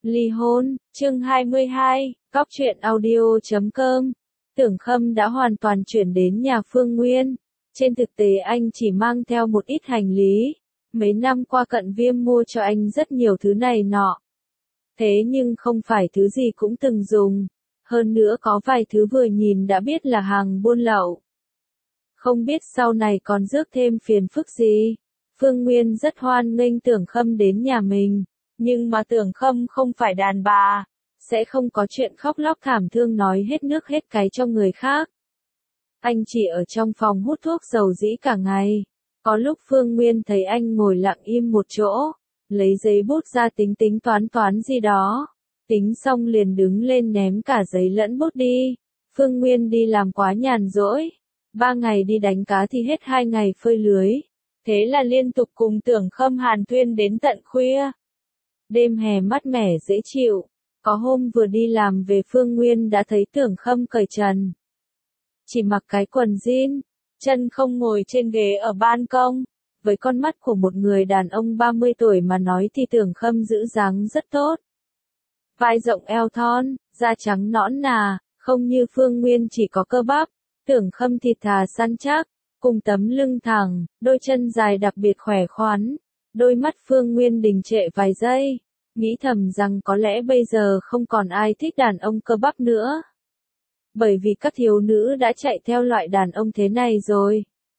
Ly hôn, chương 22, Cóc truyện audio.com. Tưởng Khâm đã hoàn toàn chuyển đến nhà Phương Nguyên. Trên thực tế anh chỉ mang theo một ít hành lý. Mấy năm qua Cận Viêm mua cho anh rất nhiều thứ này nọ. Thế nhưng không phải thứ gì cũng từng dùng. Hơn nữa có vài thứ vừa nhìn đã biết là hàng buôn lậu. Không biết sau này còn rước thêm phiền phức gì. Phương Nguyên rất hoan nghênh Tưởng Khâm đến nhà mình. Nhưng mà Tưởng Khâm không phải đàn bà, sẽ không có chuyện khóc lóc thảm thương nói hết nước hết cái cho người khác. Anh chỉ ở trong phòng hút thuốc dầu dĩ cả ngày. Có lúc Phương Nguyên thấy anh ngồi lặng im một chỗ, lấy giấy bút ra tính tính toán gì đó. Tính xong liền đứng lên ném cả giấy lẫn bút đi. Phương Nguyên đi làm quá nhàn rỗi. 3 ngày đi đánh cá thì hết 2 ngày phơi lưới. Thế là liên tục cùng Tưởng Khâm hàn huyên đến tận khuya. Đêm hè mát mẻ dễ chịu, có hôm vừa đi làm về Phương Nguyên đã thấy Tưởng Khâm cởi trần. Chỉ mặc cái quần jean, chân không ngồi trên ghế ở ban công. Với con mắt của một người đàn ông 30 tuổi mà nói thì Tưởng Khâm giữ dáng rất tốt. Vai rộng eo thon, da trắng nõn nà, không như Phương Nguyên chỉ có cơ bắp. Tưởng Khâm thịt thà săn chắc, cùng tấm lưng thẳng, đôi chân dài đặc biệt khỏe khoắn. Đôi mắt Phương Nguyên đình trệ vài giây, nghĩ thầm rằng có lẽ bây giờ không còn ai thích đàn ông cơ bắp nữa. Bởi vì các thiếu nữ đã chạy theo loại đàn ông thế này rồi.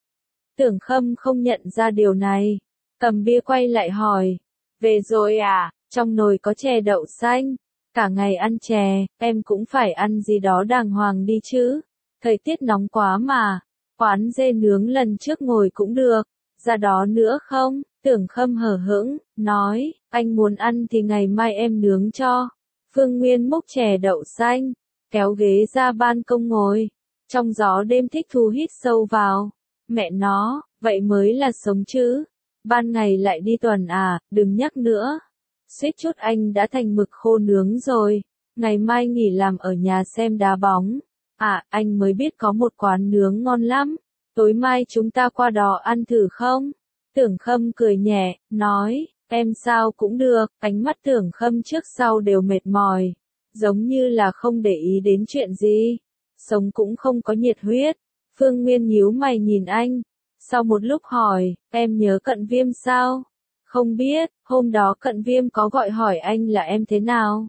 Tưởng Khâm không nhận ra điều này, cầm bia quay lại hỏi, về rồi à, trong nồi có chè đậu xanh, cả ngày ăn chè, em cũng phải ăn gì đó đàng hoàng đi chứ, thời tiết nóng quá mà, quán dê nướng lần trước ngồi cũng được, ra đó nữa không? Tưởng Khâm hờ hững, nói, anh muốn ăn thì ngày mai em nướng cho. Phương Nguyên múc chè đậu xanh, kéo ghế ra ban công ngồi. Trong gió đêm thích thú hít sâu vào. Mẹ nó, vậy mới là sống chứ. Ban ngày lại đi tuần à, đừng nhắc nữa. Suýt chút anh đã thành mực khô nướng rồi. Ngày mai nghỉ làm ở nhà xem đá bóng. À, anh mới biết có một quán nướng ngon lắm. Tối mai chúng ta qua đó ăn thử không? Tưởng Khâm cười nhẹ, nói, em sao cũng được, ánh mắt Tưởng Khâm trước sau đều mệt mỏi, giống như là không để ý đến chuyện gì, sống cũng không có nhiệt huyết. Phương Nguyên nhíu mày nhìn anh, sau một lúc hỏi, em nhớ Cận Viêm sao? Không biết, hôm đó Cận Viêm có gọi hỏi anh là em thế nào?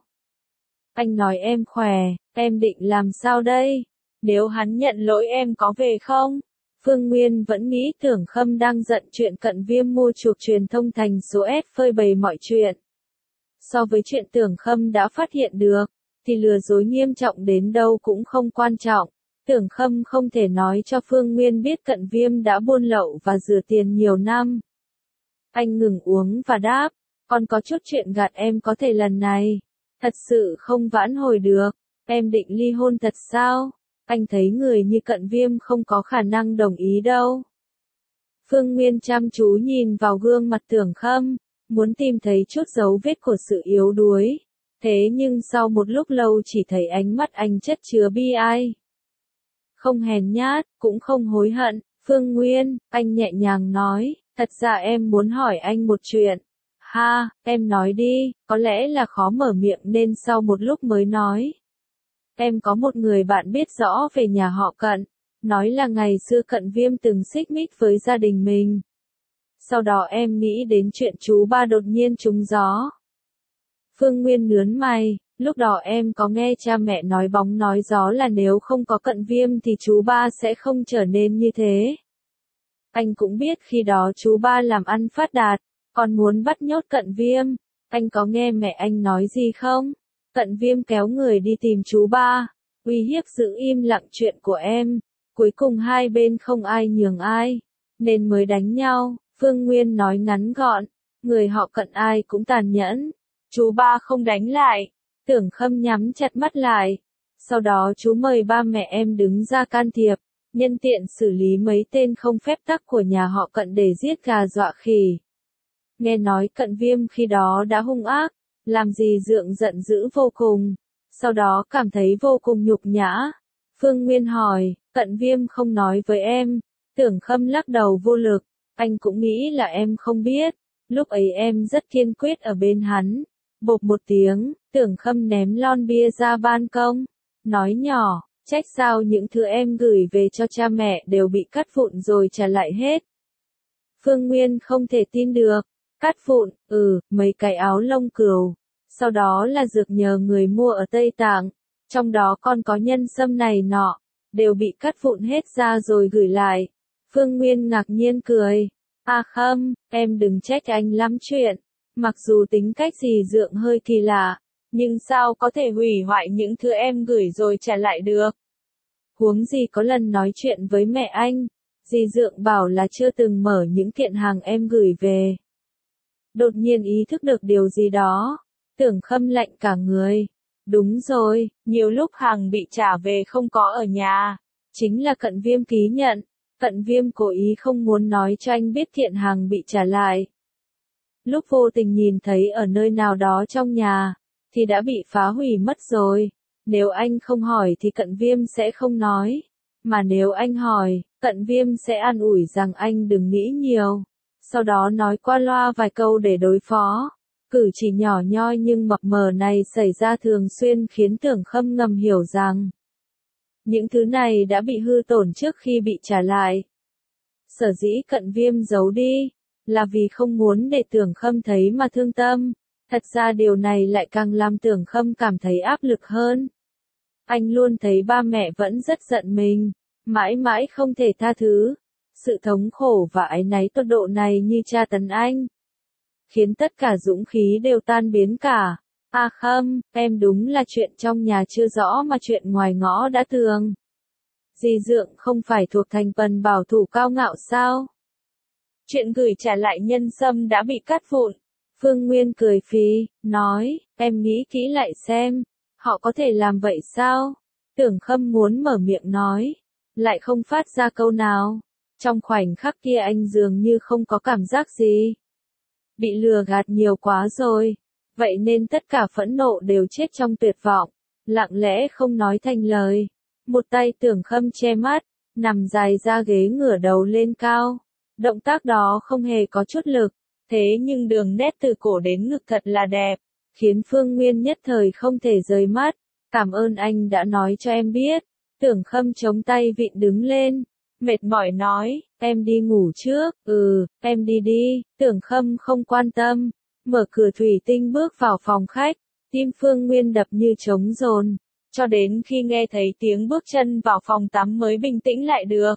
Anh nói em khỏe, em định làm sao đây? Nếu hắn nhận lỗi em có về không? Phương Nguyên vẫn nghĩ Tưởng Khâm đang giận chuyện Cận Viêm mua chuộc truyền thông thành số S phơi bày mọi chuyện. So với chuyện Tưởng Khâm đã phát hiện được, thì lừa dối nghiêm trọng đến đâu cũng không quan trọng. Tưởng Khâm không thể nói cho Phương Nguyên biết Cận Viêm đã buôn lậu và rửa tiền nhiều năm. Anh ngừng uống và đáp, còn có chút chuyện gạt em có thể lần này. Thật sự không vãn hồi được, em định ly hôn thật sao? Anh thấy người như Cận Viêm không có khả năng đồng ý đâu. Phương Nguyên chăm chú nhìn vào gương mặt Tưởng Khâm, muốn tìm thấy chút dấu vết của sự yếu đuối. Thế nhưng sau một lúc lâu chỉ thấy ánh mắt anh chất chứa bi ai. Không hèn nhát, cũng không hối hận. Phương Nguyên, anh nhẹ nhàng nói, thật ra em muốn hỏi anh một chuyện. Ha, em nói đi, có lẽ là khó mở miệng nên sau một lúc mới nói. Em có một người bạn biết rõ về nhà họ Cận, nói là ngày xưa Cận Viêm từng xích mích với gia đình mình. Sau đó em nghĩ đến chuyện chú ba đột nhiên trúng gió. Phương Nguyên nhướng mày, lúc đó em có nghe cha mẹ nói bóng nói gió là nếu không có Cận Viêm thì chú ba sẽ không trở nên như thế. Anh cũng biết khi đó chú ba làm ăn phát đạt, còn muốn bắt nhốt Cận Viêm. Anh có nghe mẹ anh nói gì không? Cận Viêm kéo người đi tìm chú ba, uy hiếp giữ im lặng chuyện của em, cuối cùng hai bên không ai nhường ai, nên mới đánh nhau. Phương Nguyên nói ngắn gọn, người họ Cận ai cũng tàn nhẫn, chú ba không đánh lại. Tưởng Khâm nhắm chặt mắt lại, sau đó chú mời ba mẹ em đứng ra can thiệp, nhân tiện xử lý mấy tên không phép tắc của nhà họ Cận để giết gà dọa khỉ. Nghe nói Cận Viêm khi đó đã hung ác, làm gì Dượng giận dữ vô cùng, sau đó cảm thấy vô cùng nhục nhã. Phương Nguyên hỏi, Cận Viêm không nói với em? Tưởng Khâm lắc đầu vô lực, anh cũng nghĩ là em không biết, lúc ấy em rất kiên quyết ở bên hắn, Bộp một tiếng, Tưởng Khâm ném lon bia ra ban công, nói nhỏ, trách sao những thứ em gửi về cho cha mẹ đều bị cắt vụn rồi trả lại hết. Phương Nguyên không thể tin được, cắt vụn, mấy cái áo lông cừu, sau đó là dược nhờ người mua ở Tây Tạng, trong đó còn có nhân sâm này nọ, đều bị cắt vụn hết ra rồi gửi lại. Phương Nguyên ngạc nhiên cười, Khâm, em đừng trách anh lắm chuyện, mặc dù tính cách dì Dượng hơi kỳ lạ, nhưng sao có thể hủy hoại những thứ em gửi rồi trả lại được. Huống gì có lần nói chuyện với mẹ anh, dì Dượng bảo là chưa từng mở những kiện hàng em gửi về. Đột nhiên ý thức được điều gì đó, Tưởng Khâm lạnh cả người. Đúng rồi, nhiều lúc hàng bị trả về không có ở nhà. Chính là Cận Viêm ký nhận, Cận Viêm cố ý không muốn nói cho anh biết kiện hàng bị trả lại. Lúc vô tình nhìn thấy ở nơi nào đó trong nhà, thì đã bị phá hủy mất rồi. Nếu anh không hỏi thì Cận Viêm sẽ không nói. Mà nếu anh hỏi, Cận Viêm sẽ an ủi rằng anh đừng nghĩ nhiều. Sau đó nói qua loa vài câu để đối phó. Cử chỉ nhỏ nhoi nhưng mập mờ này xảy ra thường xuyên khiến Tưởng Khâm ngầm hiểu rằng những thứ này đã bị hư tổn trước khi bị trả lại. Sở dĩ Cận Viêm giấu đi, là vì không muốn để Tưởng Khâm thấy mà thương tâm. Thật ra điều này lại càng làm Tưởng Khâm cảm thấy áp lực hơn. Anh luôn thấy ba mẹ vẫn rất giận mình, mãi mãi không thể tha thứ. Sự thống khổ và áy náy tột độ này như tra tấn anh, khiến tất cả dũng khí đều tan biến cả. Khâm, em đúng là chuyện trong nhà chưa rõ mà chuyện ngoài ngõ đã tường. Dì Dượng không phải thuộc thành phần bảo thủ cao ngạo sao? Chuyện gửi trả lại nhân sâm đã bị cắt vụn. Phương Nguyên cười phì, nói, em nghĩ kỹ lại xem, họ có thể làm vậy sao? Tưởng Khâm muốn mở miệng nói, lại không phát ra câu nào. Trong khoảnh khắc kia anh dường như không có cảm giác gì. Bị lừa gạt nhiều quá rồi, vậy nên tất cả phẫn nộ đều chết trong tuyệt vọng, lặng lẽ không nói thành lời. Một tay Tưởng Khâm che mắt, nằm dài ra ghế ngửa đầu lên cao. Động tác đó không hề có chút lực, thế nhưng đường nét từ cổ đến ngực thật là đẹp, khiến Phương Nguyên nhất thời không thể rời mắt. Cảm ơn anh đã nói cho em biết. Tưởng Khâm chống tay vịn đứng lên, mệt mỏi nói, em đi ngủ trước. Em đi đi. Tưởng Khâm không quan tâm, mở cửa thủy tinh bước vào phòng khách. Tim Phương Nguyên đập như trống dồn, cho đến khi nghe thấy tiếng bước chân vào phòng tắm mới bình tĩnh lại được.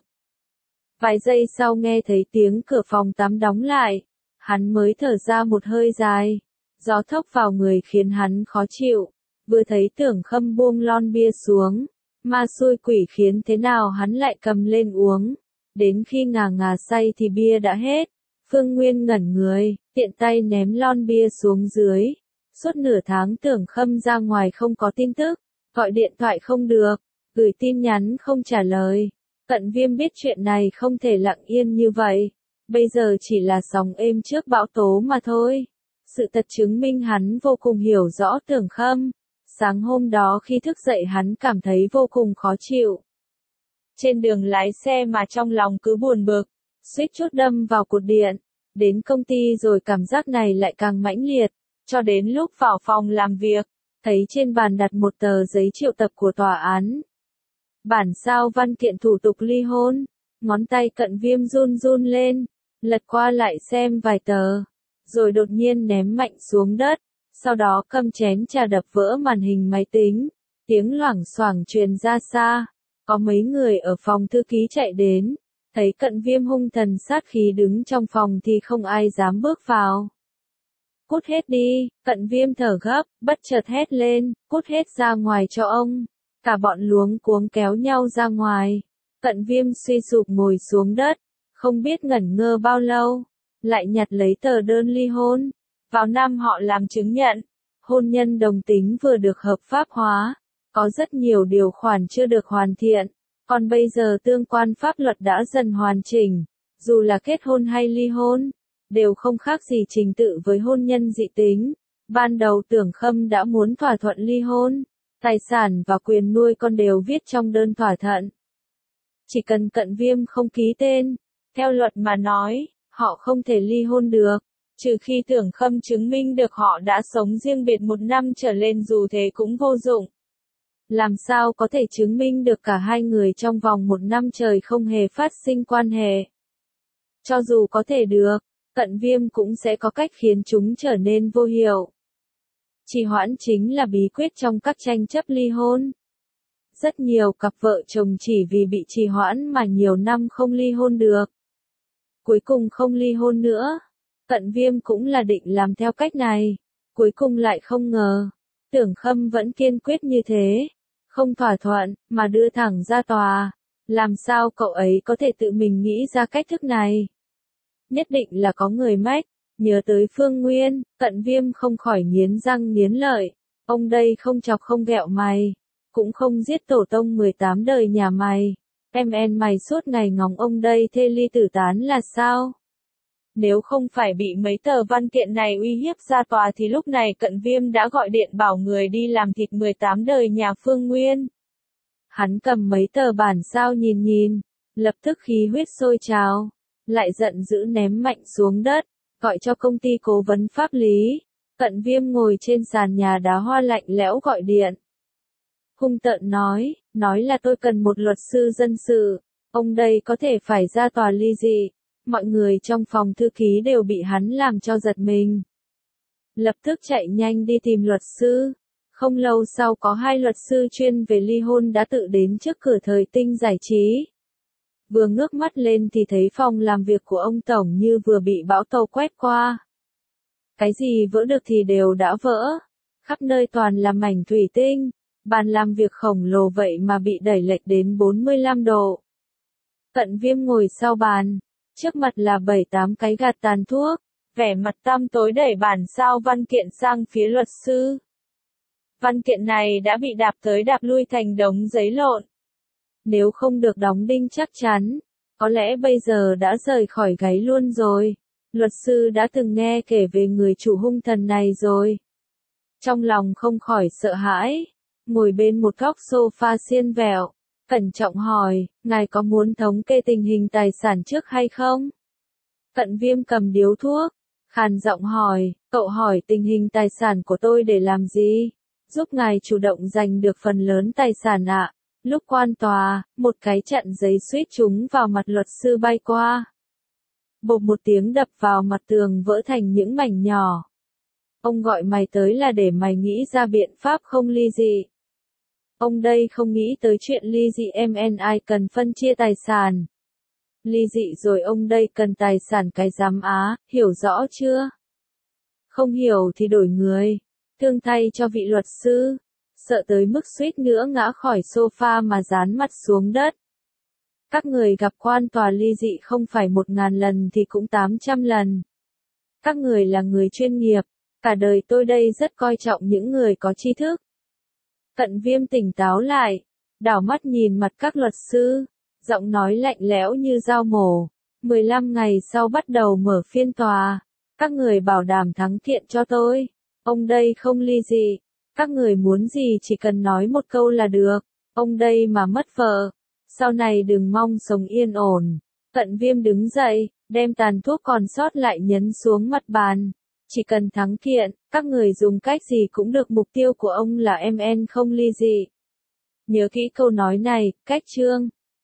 Vài giây sau nghe thấy tiếng cửa phòng tắm đóng lại, hắn mới thở ra một hơi dài. Gió thốc vào người khiến hắn khó chịu. Vừa thấy Tưởng Khâm buông lon bia xuống, ma xui quỷ khiến thế nào hắn lại cầm lên uống. Đến khi ngà ngà say thì bia đã hết. Phương Nguyên ngẩn người, tiện tay ném lon bia xuống dưới. Suốt nửa tháng Tưởng Khâm ra ngoài không có tin tức, gọi điện thoại không được, gửi tin nhắn không trả lời. Cận Viêm biết chuyện này không thể lặng yên như vậy. Bây giờ chỉ là sóng êm trước bão tố mà thôi. Sự thật chứng minh hắn vô cùng hiểu rõ Tưởng Khâm. Sáng hôm đó khi thức dậy hắn cảm thấy vô cùng khó chịu. Trên đường lái xe mà trong lòng cứ buồn bực, suýt chút đâm vào cột điện. Đến công ty rồi cảm giác này lại càng mãnh liệt, cho đến lúc vào phòng làm việc, thấy trên bàn đặt một tờ giấy triệu tập của tòa án. Bản sao văn kiện thủ tục ly hôn, ngón tay Cận Viêm run run lên, lật qua lại xem vài tờ, rồi đột nhiên ném mạnh xuống đất, sau đó cầm chén trà đập vỡ màn hình máy tính, tiếng loảng xoảng truyền ra xa. Có mấy người ở phòng thư ký chạy đến, thấy Cận Viêm hung thần sát khí đứng trong phòng thì không ai dám bước vào. Cút hết đi. Cận Viêm thở gấp, bất chợt hét lên, cút hết ra ngoài cho ông. Cả bọn luống cuống kéo nhau ra ngoài. Cận Viêm suy sụp ngồi xuống đất, không biết ngẩn ngơ bao lâu, lại nhặt lấy tờ đơn ly hôn. Vào năm họ làm chứng nhận, hôn nhân đồng tính vừa được hợp pháp hóa, có rất nhiều điều khoản chưa được hoàn thiện, còn bây giờ tương quan pháp luật đã dần hoàn chỉnh, dù là kết hôn hay ly hôn, đều không khác gì trình tự với hôn nhân dị tính. Ban đầu Tưởng Khâm đã muốn thỏa thuận ly hôn, tài sản và quyền nuôi con đều viết trong đơn thỏa thuận. Chỉ cần Cận Viêm không ký tên, theo luật mà nói, họ không thể ly hôn được. Trừ khi Tưởng Khâm chứng minh được họ đã sống riêng biệt 1 năm trở lên, dù thế cũng vô dụng. Làm sao có thể chứng minh được cả hai người trong vòng 1 năm trời không hề phát sinh quan hệ? Cho dù có thể được, Cận Viêm cũng sẽ có cách khiến chúng trở nên vô hiệu. Trì hoãn chính là bí quyết trong các tranh chấp ly hôn. Rất nhiều cặp vợ chồng chỉ vì bị trì hoãn mà nhiều năm không ly hôn được. Cuối cùng không ly hôn nữa. Cận Viêm cũng là định làm theo cách này. Cuối cùng lại không ngờ. Tưởng Khâm vẫn kiên quyết như thế. Không thỏa thuận, mà đưa thẳng ra tòa. Làm sao cậu ấy có thể tự mình nghĩ ra cách thức này? Nhất định là có người mách. Nhớ tới Phương Nguyên, Cận Viêm không khỏi nghiến răng nghiến lợi. Ông đây không chọc không ghẹo mày. Cũng không giết tổ tông 18 đời nhà mày. Mày suốt ngày ngóng ông đây thê ly tử tán là sao? Nếu không phải bị mấy tờ văn kiện này uy hiếp ra tòa thì lúc này Cận Viêm đã gọi điện bảo người đi làm thịt 18 đời nhà Phương Nguyên. Hắn cầm mấy tờ bản sao nhìn nhìn, lập tức khí huyết sôi trào, lại giận dữ ném mạnh xuống đất, gọi cho công ty cố vấn pháp lý. Cận Viêm ngồi trên sàn nhà đá hoa lạnh lẽo gọi điện. Hung tợn nói là tôi cần một luật sư dân sự, ông đây có thể phải ra tòa ly dị. Mọi người trong phòng thư ký đều bị hắn làm cho giật mình. Lập tức chạy nhanh đi tìm luật sư. Không lâu sau có 2 luật sư chuyên về ly hôn đã tự đến trước cửa Thời Tinh Giải Trí. Vừa ngước mắt lên thì thấy phòng làm việc của ông Tổng như vừa bị bão tàu quét qua. Cái gì vỡ được thì đều đã vỡ. Khắp nơi toàn là mảnh thủy tinh. Bàn làm việc khổng lồ vậy mà bị đẩy lệch đến 45 độ. Cận Viêm ngồi sau bàn. Trước mặt là 7-8 cái gạt tàn thuốc. Vẻ mặt tăm tối đẩy bản sao văn kiện sang phía luật sư. Văn kiện này đã bị đạp tới đạp lui thành đống giấy lộn. Nếu không được đóng đinh chắc chắn, có lẽ bây giờ đã rời khỏi gáy luôn rồi. Luật sư đã từng nghe kể về người chủ hung thần này rồi. Trong lòng không khỏi sợ hãi, ngồi bên một góc sofa xiên vẹo, cẩn trọng hỏi, ngài có muốn thống kê tình hình tài sản trước hay không? Cận Viêm cầm điếu thuốc, khàn giọng hỏi, cậu hỏi tình hình tài sản của tôi để làm gì? Giúp ngài chủ động giành được phần lớn tài sản ạ. Lúc quan tòa, một cái chặn giấy suýt trúng vào mặt luật sư bay qua. Bộp một tiếng đập vào mặt tường vỡ thành những mảnh nhỏ. Ông gọi mày tới là để mày nghĩ ra biện pháp không ly dị. Ông đây không nghĩ tới chuyện ly dị MNI cần phân chia tài sản. Ly dị rồi ông đây cần tài sản cái giám á, hiểu rõ chưa? Không hiểu thì đổi người. Thương thay cho vị luật sư. Sợ tới mức suýt nữa ngã khỏi sofa mà dán mặt xuống đất. Các người gặp quan tòa ly dị không phải 1000 lần thì cũng 800 lần. Các người là người chuyên nghiệp. Cả đời tôi đây rất coi trọng những người có tri thức. Cận Viêm tỉnh táo lại, đảo mắt nhìn mặt các luật sư, giọng nói lạnh lẽo như dao mổ. 15 ngày sau bắt đầu mở phiên tòa. Các người bảo đảm thắng kiện cho tôi. Ông đây không ly dị. Các người muốn gì chỉ cần nói một câu là được. Ông đây mà mất vợ, sau này đừng mong sống yên ổn. Cận Viêm đứng dậy, đem tàn thuốc còn sót lại nhấn xuống mặt bàn. Chỉ cần thắng kiện, các người dùng cách gì cũng được, mục tiêu của ông là MN không ly dị. Nhớ kỹ câu nói này, cách chương.